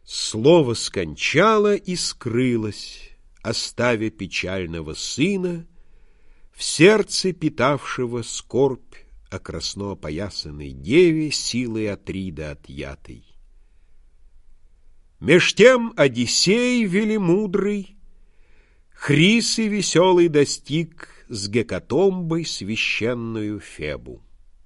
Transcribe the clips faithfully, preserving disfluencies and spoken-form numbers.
Слово скончало и скрылось, оставя печального сына, в сердце питавшего скорбь о красно опоясанной деве силой Атрида отъятой. Меж тем Одиссей велимудрый Хрисы веселый достиг с Гекатомбой священную Фебу.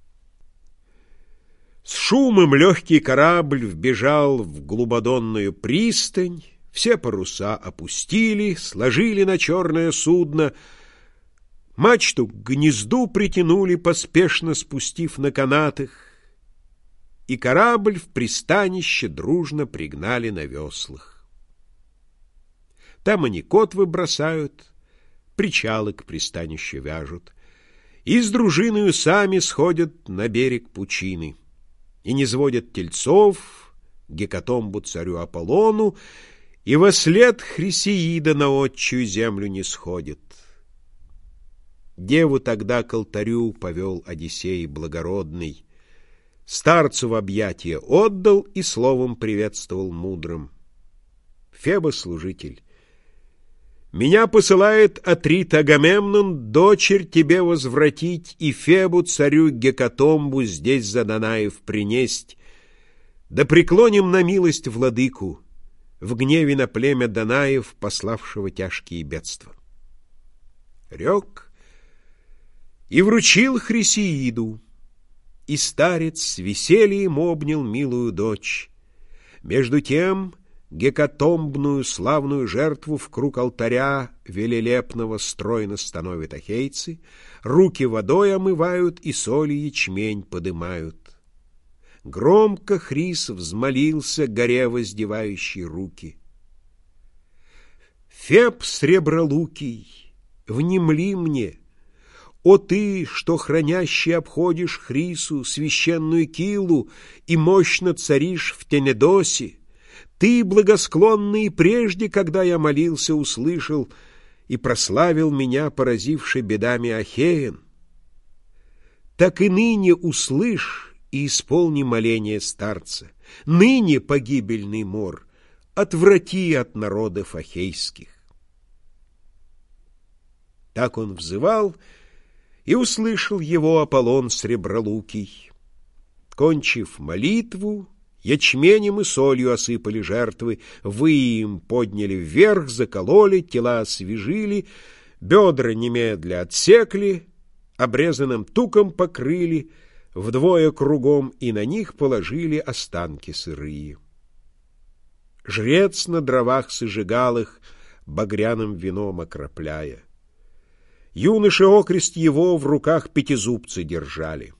С шумом легкий корабль вбежал в глубодонную пристань, все паруса опустили, сложили на черное судно, мачту к гнезду притянули, поспешно спустив на канатах, и корабль в пристанище дружно пригнали на веслах. Там они котвы бросают, причалы к пристанищу вяжут, и с дружиною сами сходят на берег пучины, и низводят тельцов Гекатомбу царю Аполлону, и вослед Хрисеида на отчую землю не сходит. Деву тогда к алтарю повел Одиссей благородный, старцу в объятия отдал и словом приветствовал мудрым: «Феба, служитель, меня посылает Атрит Агамемнон дочерь тебе возвратить и Фебу царю Гекатомбу здесь за Данаев принесть, да преклоним на милость владыку, в гневе на племя Данаев, пославшего тяжкие бедства». Рек и вручил Хрисеиду, и старец с весельем обнял милую дочь. Между тем Гекатомбную славную жертву в круг алтаря велелепного стройно становят ахейцы, руки водой омывают и соли ячмень подымают. Громко Хрис взмолился, горе воздевающий руки: «Феб сребролукий, внемли мне, о ты, что хранящий обходишь Хрису священную Килу и мощно царишь в Тенедосе, ты, благосклонный, прежде, когда я молился, услышал и прославил меня, поразивший бедами Ахеен. Так и ныне услышь и исполни моление старца. Ныне, погибельный мор, отврати от народов ахейских». Так он взывал, и услышал его Аполлон сребролукий. Кончив молитву, ячменем и солью осыпали жертвы, выи им подняли вверх, закололи, тела освежили, бедра немедля отсекли, обрезанным туком покрыли, вдвое кругом, и на них положили останки сырые. Жрец на дровах сожигал их, багряным вином окропляя. Юноши окрест его в руках пятизубцы держали.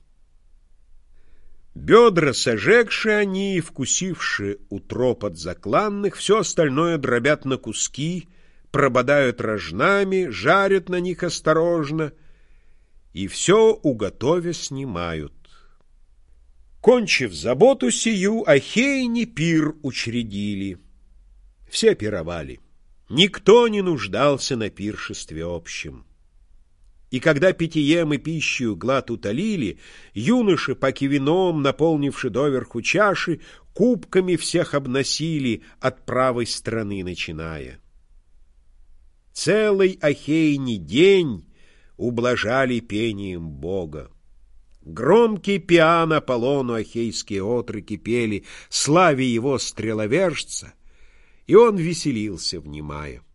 Бедра сожегши они, вкусивши утроп от закланных, все остальное дробят на куски, прободают рожнами, жарят на них осторожно, и все, уготовя, снимают. Кончив заботу сию, ахейни пир учредили. Все пировали. Никто не нуждался на пиршестве общем. И когда питьем и пищею глад утолили, юноши, паки вином, наполнивши доверху чаши, кубками всех обносили, от правой стороны начиная. Целый Ахейни день ублажали пением Бога. Громкий пиан Аполлону ахейские отроки пели, славе его стреловержца, и он веселился, внимая.